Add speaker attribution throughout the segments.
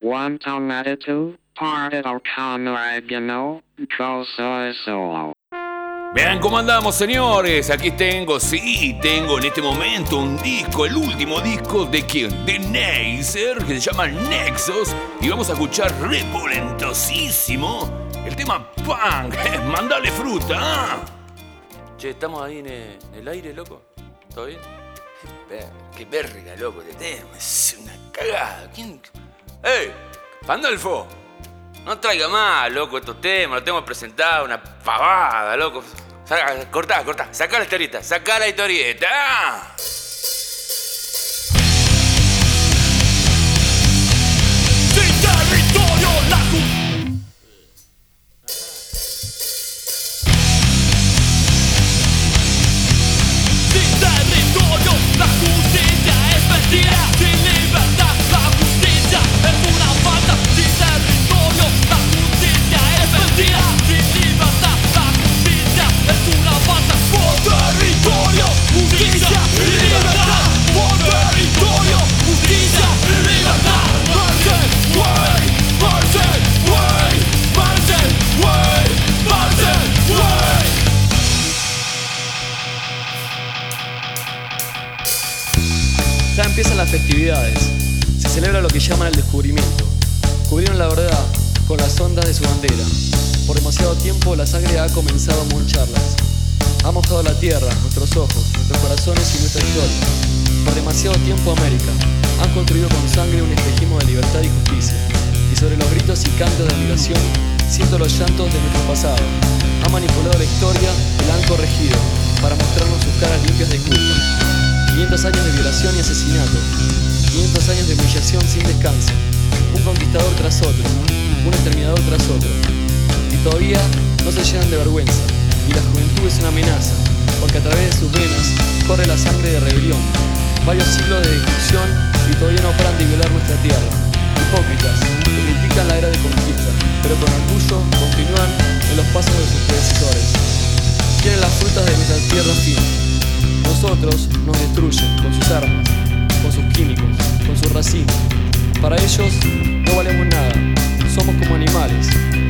Speaker 1: Want an attitude? Parted al con oregano, yo soy solo.
Speaker 2: Vean cómo andamos, señores. Aquí tengo en este momento un disco, el último disco de quién, de Neisser, que se llama Nexus. Y vamos a escuchar repolentosísimo el tema punk. Mandale fruta, ¿ah? Che, estamos ahí en el aire, loco. ¿Todo bien? Qué verga, loco, de tema. Es una cagada. ¿Quién? ¡Ey! ¡Pandolfo! No traiga más, loco, estos temas. Los tengo presentado, una pavada, loco. Cortá. Sacá la historieta. ¡Ah!
Speaker 3: Sin territorio, la justicia es mentira, sin libertad la justicia es una falta. Sin territorio, la justicia es mentira, sin libertad la justicia es una falta. Por territorio, justicia y libertad. Por territorio, justicia y libertad. Marchen, güey, marchen, güey, marchen, güey, marchen, güey.
Speaker 4: Ya empiezan las festividades, se celebra lo que llaman el descubrimiento. Cubrieron la verdad con las ondas de su bandera. Por demasiado tiempo la sangre ha comenzado a mancharlas. Ha mojado la tierra, nuestros ojos, nuestros corazones y nuestra historia. Por demasiado tiempo América han construido con sangre un espejismo de libertad y justicia. Y sobre los gritos y cantos de admiración siento los llantos de nuestro pasado. Han manipulado la historia y la han corregido para mostrarnos sus caras limpias de culpa. 500 años de violación y asesinato, 500 años de humillación sin descanso, un conquistador tras otro, un exterminador tras otro. Y todavía no se llenan de vergüenza, y la juventud es una amenaza, porque a través de sus venas corre la sangre de rebelión. Varios siglos de destrucción y todavía no paran de violar nuestra tierra. Hipócritas, que critican la era de conquista, pero con orgullo continúan en los pasos de sus predecesores. Quieren las frutas de nuestra tierra fina. Nosotros nos destruyen con sus armas, con sus químicos, con su racimo. Para ellos no valemos nada, somos como animales.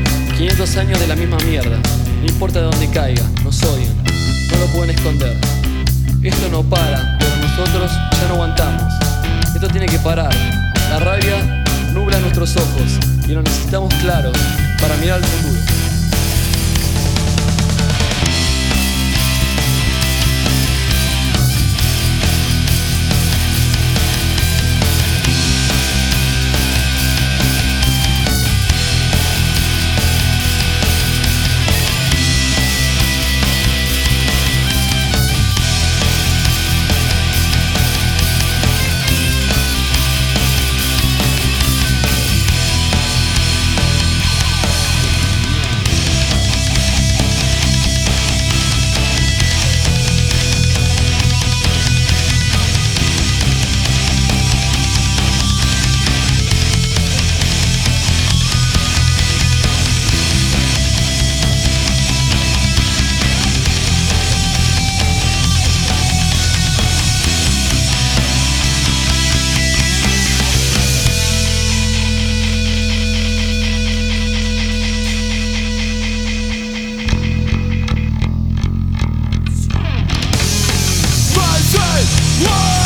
Speaker 4: 500 años de la misma mierda, no importa de dónde caiga, nos odian, no lo pueden esconder. Esto no para, pero nosotros ya no aguantamos. Esto tiene que parar. La rabia nubla nuestros ojos y lo necesitamos claros para mirar al futuro. Whoa!